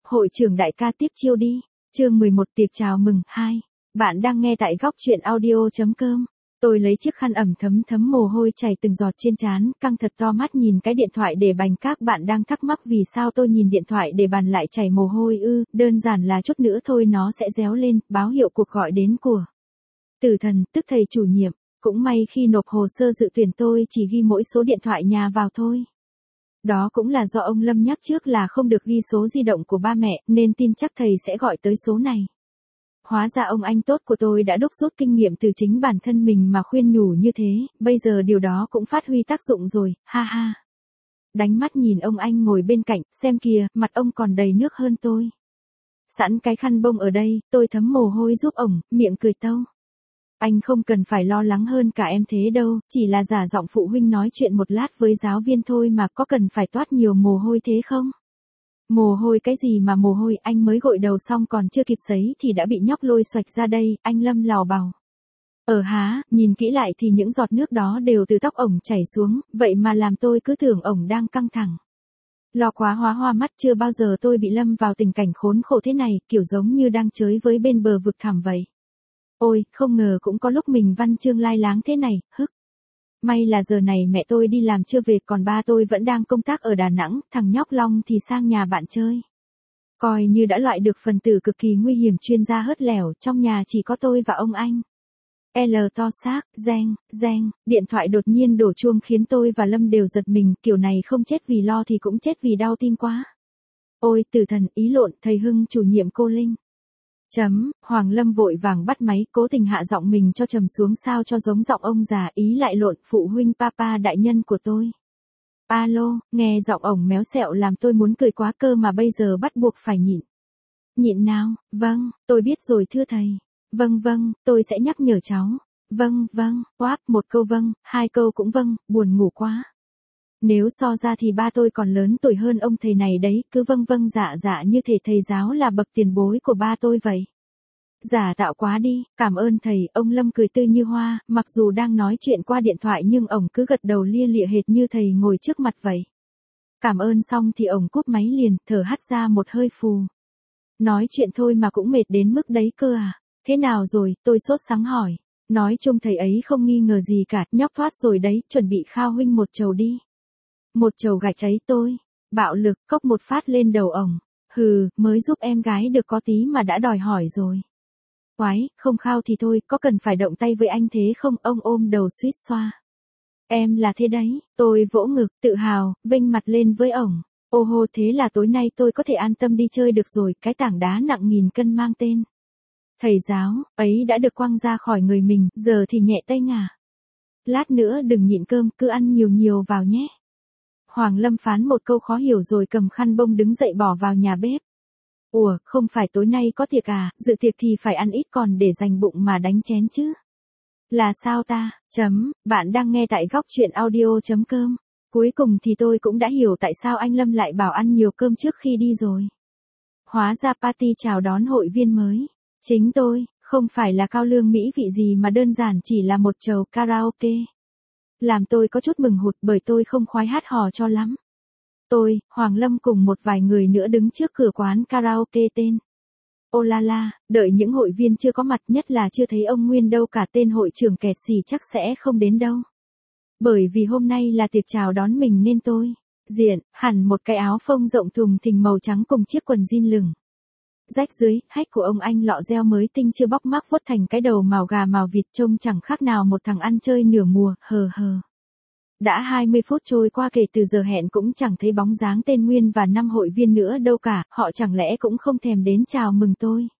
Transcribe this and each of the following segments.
hội trưởng đại ca tiếp chiêu đi. Chương 11 tiệc chào mừng 2. Bạn đang nghe tại góc truyện audio.com. Tôi lấy chiếc khăn ẩm thấm mồ hôi chảy từng giọt trên trán, căng thật to mắt nhìn cái điện thoại để bàn. Các bạn đang thắc mắc vì sao tôi nhìn điện thoại để bàn lại chảy mồ hôi ư? Đơn giản là chút nữa thôi nó sẽ réo lên, báo hiệu cuộc gọi đến của Tử Thần, tức thầy chủ nhiệm. Cũng may khi nộp hồ sơ dự tuyển tôi chỉ ghi mỗi số điện thoại nhà vào thôi. Đó cũng là do ông Lâm nhắc trước là không được ghi số di động của ba mẹ, nên tin chắc thầy sẽ gọi tới số này. Hóa ra ông anh tốt của tôi đã đúc rút kinh nghiệm từ chính bản thân mình mà khuyên nhủ như thế, bây giờ điều đó cũng phát huy tác dụng rồi, ha ha. Đánh mắt nhìn ông anh ngồi bên cạnh, xem kìa, mặt ông còn đầy nước hơn tôi. Sẵn cái khăn bông ở đây, tôi thấm mồ hôi giúp ổng, miệng cười tâu. Anh không cần phải lo lắng hơn cả em thế đâu, chỉ là giả giọng phụ huynh nói chuyện một lát với giáo viên thôi mà, có cần phải toát nhiều mồ hôi thế không? Mồ hôi cái gì mà mồ hôi, anh mới gội đầu xong còn chưa kịp sấy thì đã bị nhóc lôi xoạch ra đây, anh Lâm lào bào. Há, nhìn kỹ lại thì những giọt nước đó đều từ tóc ổng chảy xuống, vậy mà làm tôi cứ tưởng ổng đang căng thẳng. Lo quá hóa hoa mắt, chưa bao giờ tôi bị lâm vào tình cảnh khốn khổ thế này, kiểu giống như đang chơi với bên bờ vực thẳm vậy. Ôi, không ngờ cũng có lúc mình văn chương lai láng thế này, hức. May là giờ này mẹ tôi đi làm chưa về, còn ba tôi vẫn đang công tác ở Đà Nẵng, thằng nhóc Long thì sang nhà bạn chơi. Coi như đã loại được phần tử cực kỳ nguy hiểm chuyên gia hớt lẻo, trong nhà chỉ có tôi và ông anh. To xác, reng, điện thoại đột nhiên đổ chuông khiến tôi và Lâm đều giật mình, kiểu này không chết vì lo thì cũng chết vì đau tim quá. Ôi, Tử Thần, ý lộn, thầy Hưng chủ nhiệm cô Linh. Hoàng Lâm vội vàng bắt máy, cố tình hạ giọng mình cho trầm xuống sao cho giống giọng ông già, ý lại lộn, phụ huynh papa đại nhân của tôi. Alo, nghe giọng ổng méo xẹo làm tôi muốn cười quá cơ mà bây giờ bắt buộc phải nhịn. Nhịn nào, vâng, tôi biết rồi thưa thầy. Vâng, tôi sẽ nhắc nhở cháu. Vâng, quát, một câu vâng, hai câu cũng vâng, buồn ngủ quá. Nếu so ra thì ba tôi còn lớn tuổi hơn ông thầy này đấy, cứ vâng dạ như thể thầy giáo là bậc tiền bối của ba tôi vậy. Giả tạo quá đi, cảm ơn thầy, ông Lâm cười tươi như hoa, mặc dù đang nói chuyện qua điện thoại nhưng ổng cứ gật đầu lia lịa hệt như thầy ngồi trước mặt vậy. Cảm ơn xong thì ổng cúp máy liền, thở hắt ra một hơi phù. Nói chuyện thôi mà cũng mệt đến mức đấy cơ à? Thế nào rồi, tôi sốt sắng hỏi. Nói chung thầy ấy không nghi ngờ gì cả, nhóc thoát rồi đấy, chuẩn bị khao huynh một chầu đi. Một chầu gạch cháy tôi. Bạo lực, cốc một phát lên đầu ổng. Hừ, mới giúp em gái được có tí mà đã đòi hỏi rồi. Quái, không khao thì thôi, có cần phải động tay với anh thế không? Ông ôm đầu suýt xoa. Em là thế đấy, tôi vỗ ngực, tự hào, vênh mặt lên với ổng. Ô hô, thế là tối nay tôi có thể an tâm đi chơi được rồi, cái tảng đá nặng 1000 cân mang tên thầy giáo, ấy đã được quăng ra khỏi người mình, giờ thì nhẹ tay ngả. Lát nữa đừng nhịn cơm, cứ ăn nhiều vào nhé. Hoàng Lâm phán một câu khó hiểu rồi cầm khăn bông đứng dậy bỏ vào nhà bếp. Ủa, không phải tối nay có tiệc à, dự tiệc thì phải ăn ít còn để dành bụng mà đánh chén chứ. Là sao ta? Bạn đang nghe tại góc truyện audio.com. Cuối cùng thì tôi cũng đã hiểu tại sao anh Lâm lại bảo ăn nhiều cơm trước khi đi rồi. Hóa ra party chào đón hội viên mới. Chính tôi, không phải là cao lương mỹ vị gì mà đơn giản chỉ là một chầu karaoke. Làm tôi có chút mừng hụt bởi tôi không khoái hát hò cho lắm. Tôi, Hoàng Lâm cùng một vài người nữa đứng trước cửa quán karaoke tên Ô la la, đợi những hội viên chưa có mặt, nhất là chưa thấy ông Nguyên đâu cả, tên hội trưởng kẹt xì chắc sẽ không đến đâu. Bởi vì hôm nay là tiệc chào đón mình nên tôi diện hẳn một cái áo phông rộng thùng thình màu trắng cùng chiếc quần jean lửng rách dưới, hách của ông anh lọ reo mới tinh chưa bóc mác vuốt thành cái đầu màu gà màu vịt, trông chẳng khác nào một thằng ăn chơi nửa mùa, hờ. Đã 20 phút trôi qua kể từ giờ hẹn cũng chẳng thấy bóng dáng tên Nguyên và 5 hội viên nữa đâu cả, họ chẳng lẽ cũng không thèm đến chào mừng tôi.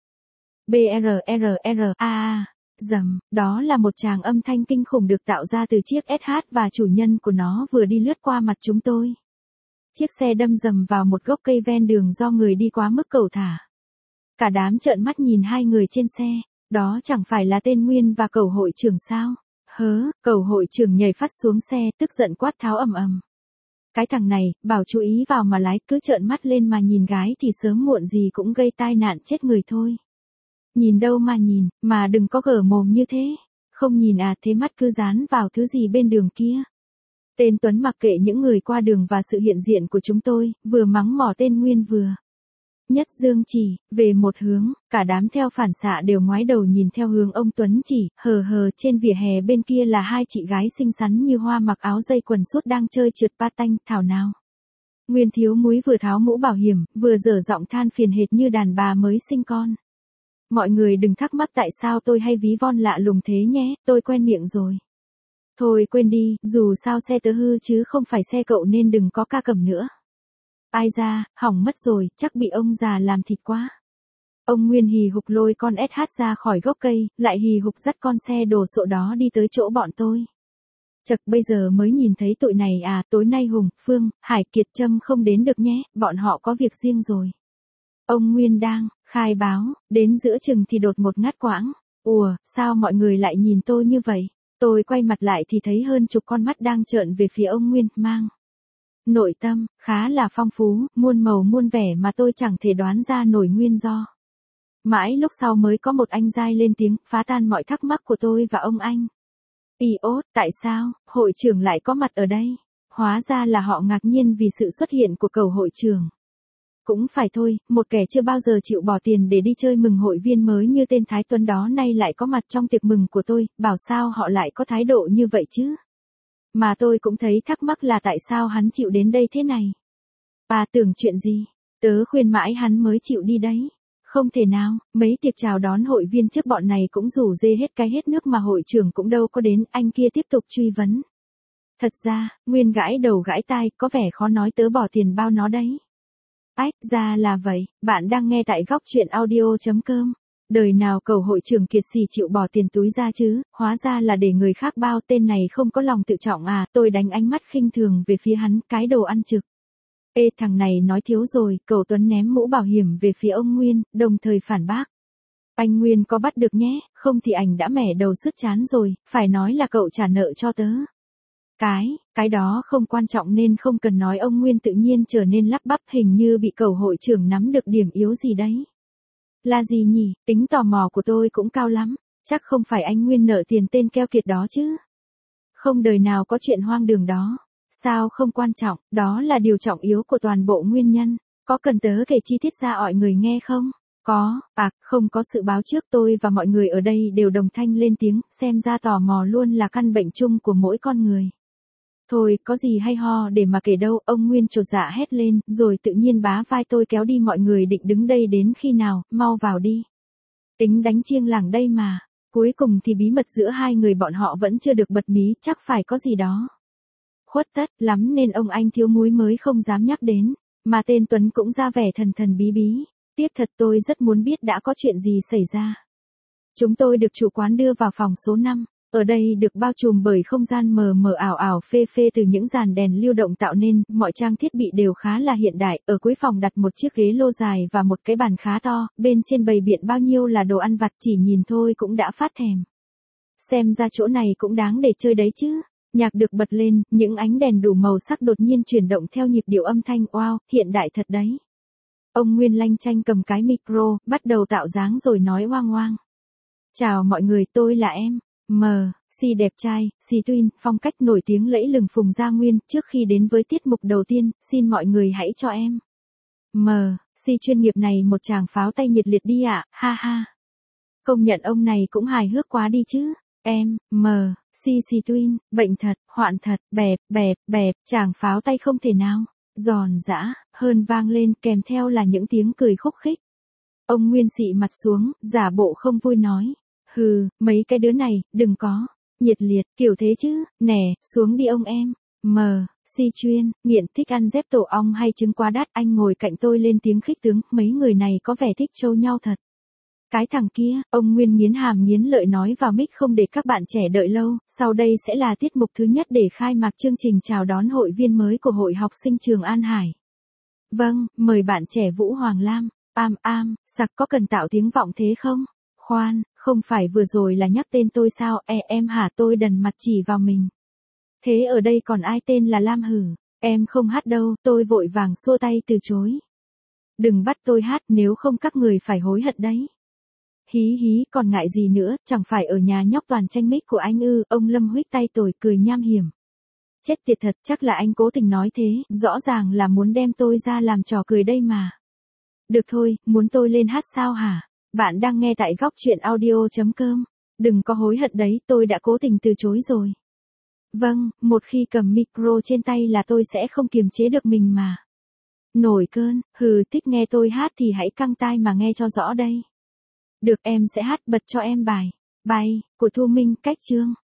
Dầm, đó là một tràng âm thanh kinh khủng được tạo ra từ chiếc SH và chủ nhân của nó vừa đi lướt qua mặt chúng tôi. Chiếc xe đâm dầm vào một gốc cây ven đường do người đi quá mức cẩu thả. Cả đám trợn mắt nhìn hai người trên xe, đó chẳng phải là tên Nguyên và cẩu hội trưởng sao? Cẩu hội trưởng nhảy phát xuống xe, tức giận quát tháo ầm. Cái thằng này, bảo chú ý vào mà lái, cứ trợn mắt lên mà nhìn gái thì sớm muộn gì cũng gây tai nạn chết người thôi. Nhìn đâu mà nhìn, mà đừng có gở mồm như thế. Không nhìn à, thế mắt cứ dán vào thứ gì bên đường kia. Tên Tuấn mặc kệ những người qua đường và sự hiện diện của chúng tôi, vừa mắng mỏ tên Nguyên vừa Nhất dương chỉ, về một hướng, cả đám theo phản xạ đều ngoái đầu nhìn theo hướng ông Tuấn chỉ, hờ trên vỉa hè bên kia là hai chị gái xinh xắn như hoa mặc áo dây quần sút đang chơi trượt patin, thảo nào. Nguyên thiếu múi vừa tháo mũ bảo hiểm, vừa dở giọng than phiền hệt như đàn bà mới sinh con. Mọi người đừng thắc mắc tại sao tôi hay ví von lạ lùng thế nhé, tôi quen miệng rồi. Thôi quên đi, dù sao xe tớ hư chứ không phải xe cậu nên đừng có ca cầm nữa. Ai ra, hỏng mất rồi, chắc bị ông già làm thịt quá. Ông Nguyên hì hục lôi con SH ra khỏi gốc cây, lại hì hục dắt con xe đồ sộ đó đi tới chỗ bọn tôi. Chật bây giờ mới nhìn thấy tụi này à, tối nay Hùng, Phương, Hải Kiệt Trâm không đến được nhé, bọn họ có việc riêng rồi. Ông Nguyên đang khai báo, đến giữa chừng thì đột một ngắt quãng. Ủa, sao mọi người lại nhìn tôi như vậy? Tôi quay mặt lại thì thấy hơn chục con mắt đang trợn về phía ông Nguyên, mang nội tâm khá là phong phú, muôn màu muôn vẻ mà tôi chẳng thể đoán ra nổi nguyên do. Mãi lúc sau mới có một anh giai lên tiếng, phá tan mọi thắc mắc của tôi và ông anh. Iốt, tại sao, hội trưởng lại có mặt ở đây? Hóa ra là họ ngạc nhiên vì sự xuất hiện của cậu hội trưởng. Cũng phải thôi, một kẻ chưa bao giờ chịu bỏ tiền để đi chơi mừng hội viên mới như tên Thái Tuấn đó nay lại có mặt trong tiệc mừng của tôi, bảo sao họ lại có thái độ như vậy chứ? Mà tôi cũng thấy thắc mắc là tại sao hắn chịu đến đây thế này. Bà tưởng chuyện gì? Tớ khuyên mãi hắn mới chịu đi đấy. Không thể nào, mấy tiệc chào đón hội viên trước bọn này cũng rủ dê hết cái hết nước mà hội trưởng cũng đâu có đến, anh kia tiếp tục truy vấn. Thật ra, Nguyên gãi đầu gãi tai, có vẻ khó nói tớ bỏ tiền bao nó đấy. Ách, ra là vậy, bạn đang nghe tại góc truyện audio.com. Đời nào cầu hội trưởng kiệt sỉ chịu bỏ tiền túi ra chứ, hóa ra là để người khác bao, tên này không có lòng tự trọng à, tôi đánh ánh mắt khinh thường về phía hắn, cái đồ ăn trực. Ê thằng này nói thiếu rồi, cậu Tuấn ném mũ bảo hiểm về phía ông Nguyên, đồng thời phản bác. Anh Nguyên có bắt được nhé, không thì ảnh đã mẻ đầu sứt chán rồi, phải nói là cậu trả nợ cho tớ. Cái đó không quan trọng nên không cần nói, ông Nguyên tự nhiên trở nên lắp bắp, hình như bị cậu hội trưởng nắm được điểm yếu gì đấy. Là gì nhỉ, tính tò mò của tôi cũng cao lắm, chắc không phải anh Nguyên nợ tiền tên keo kiệt đó chứ. Không đời nào có chuyện hoang đường đó. Sao không quan trọng, đó là điều trọng yếu của toàn bộ nguyên nhân. Có cần tớ kể chi tiết ra mọi người nghe không? Có, không có sự báo trước, tôi và mọi người ở đây đều đồng thanh lên tiếng, xem ra tò mò luôn là căn bệnh chung của mỗi con người. Thôi, có gì hay ho để mà kể đâu, ông Nguyên chột dạ hét lên, rồi tự nhiên bá vai tôi kéo đi, mọi người định đứng đây đến khi nào, mau vào đi. Tính đánh chiêng làng đây mà. Cuối cùng thì bí mật giữa hai người bọn họ vẫn chưa được bật mí, chắc phải có gì đó khuất tất lắm nên ông anh thiếu múi mới không dám nhắc đến, mà tên Tuấn cũng ra vẻ thần thần bí bí. Tiếc thật, tôi rất muốn biết đã có chuyện gì xảy ra. Chúng tôi được chủ quán đưa vào phòng số 5. Ở đây được bao trùm bởi không gian mờ mờ ảo ảo phê phê từ những dàn đèn lưu động tạo nên, mọi trang thiết bị đều khá là hiện đại. Ở cuối phòng đặt một chiếc ghế lô dài và một cái bàn khá to, bên trên bày biện bao nhiêu là đồ ăn vặt, chỉ nhìn thôi cũng đã phát thèm. Xem ra chỗ này cũng đáng để chơi đấy chứ. Nhạc được bật lên, những ánh đèn đủ màu sắc đột nhiên chuyển động theo nhịp điệu âm thanh, wow, hiện đại thật đấy. Ông Nguyên lanh chanh cầm cái micro, bắt đầu tạo dáng rồi nói oang oang. Chào mọi người, tôi là em. Si đẹp trai, Si Twin, phong cách nổi tiếng lẫy lừng Phùng Gia Nguyên. Trước khi đến với tiết mục đầu tiên, xin mọi người hãy cho em Si chuyên nghiệp này một tràng pháo tay nhiệt liệt đi ạ, ha ha. Công nhận ông này cũng hài hước quá đi chứ. Em, Si Twin, bệnh thật, hoạn thật, bẹp, tràng pháo tay không thể nào, giòn giã, hơn vang lên kèm theo là những tiếng cười khúc khích. Ông Nguyên xị mặt xuống, giả bộ không vui nói. Hừ, mấy cái đứa này, đừng có nhiệt liệt, kiểu thế chứ, nè, xuống đi ông em. Si chuyên, nghiện thích ăn dép tổ ong hay trứng quá đắt, anh ngồi cạnh tôi lên tiếng khích tướng, mấy người này có vẻ thích trâu nhau thật. Cái thằng kia, ông Nguyên nghiến hàm nghiến lợi nói vào mic không để các bạn trẻ đợi lâu, sau đây sẽ là tiết mục thứ nhất để khai mạc chương trình chào đón hội viên mới của Hội học sinh trường An Hải. Vâng, mời bạn trẻ Vũ Hoàng Lam. Sặc có cần tạo tiếng vọng thế không? Khoan, không phải vừa rồi là nhắc tên tôi sao? Em hả? Tôi đần mặt chỉ vào mình. Thế ở đây còn ai tên là Lam hử? Em không hát đâu, tôi vội vàng xua tay từ chối. Đừng bắt tôi hát, nếu không các người phải hối hận đấy. Hí, còn ngại gì nữa, chẳng phải ở nhà nhóc toàn tranh mic của anh ư? Ông Lâm huých tay tôi cười nham hiểm. Chết tiệt thật, chắc là anh cố tình nói thế, rõ ràng là muốn đem tôi ra làm trò cười đây mà. Được thôi, muốn tôi lên hát sao hả? Bạn đang nghe tại góc chuyện audio.com. Đừng có hối hận đấy, tôi đã cố tình từ chối rồi. Vâng, một khi cầm micro trên tay là tôi sẽ không kiềm chế được mình mà. Nổi cơn, thích nghe tôi hát thì hãy căng tai mà nghe cho rõ đây. Được, em sẽ hát bật cho em bài. Bài, của Thu Minh, cách chương.